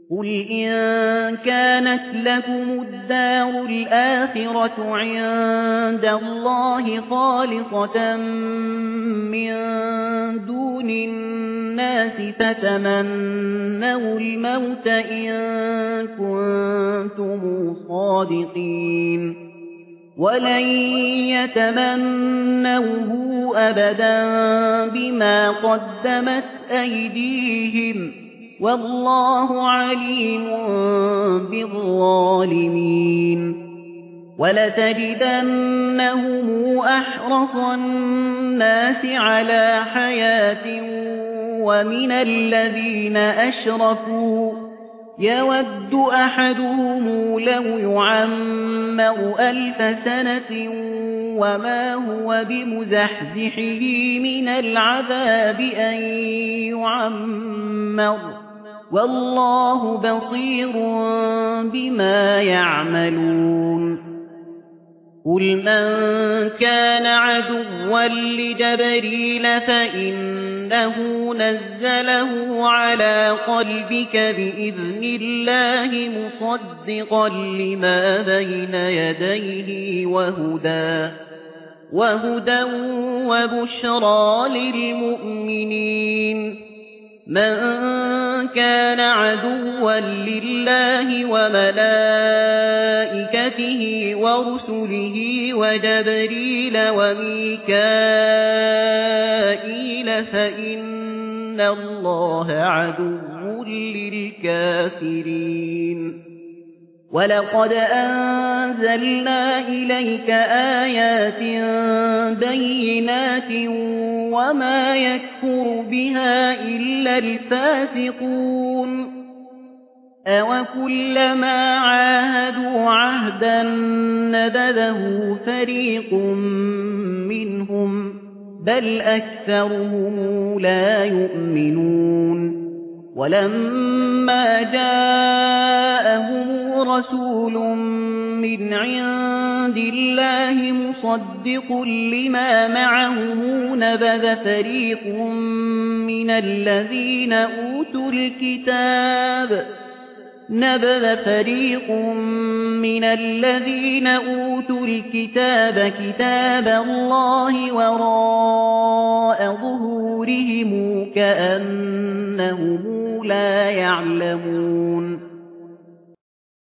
قل إن كانت لكم الدار الآخرة عند الله خالصة من دون الناس فتمنوا الموت إن كنتم صادقين ولن يتمنوه أبدا بما قدمت أيديهم والله عليم بالظالمين ولتجدنهم أحرص الناس على حياة ومن الذين أشركوا يود أحدهم لو يعمر 1000 سنة وما هو بمزحزحه من العذاب أن يعمر والله بصير بما يعملون قل من كان عدوا لجبريل فإنه نزله على قلبك بإذن الله مصدقا لما بين يديه وهدى وبشرى للمؤمنين من كان عدوا لله وملائكته ورسله وجبريل وميكائيل فإن الله عدو للكافرين ولقد أنزلنا إليك آيات بينات وما يكفر بها إلا الفاسقون أوكلما عاهدوا عهدا نبذه فريق منهم بل أكثرهم لا يؤمنون ولما جاءهم رسول من عند الله مصدق لما معهم نبذ فريق من الذين أوتوا الكتاب كتاب الله وراء ظهورهم كأنهم لا يعلمون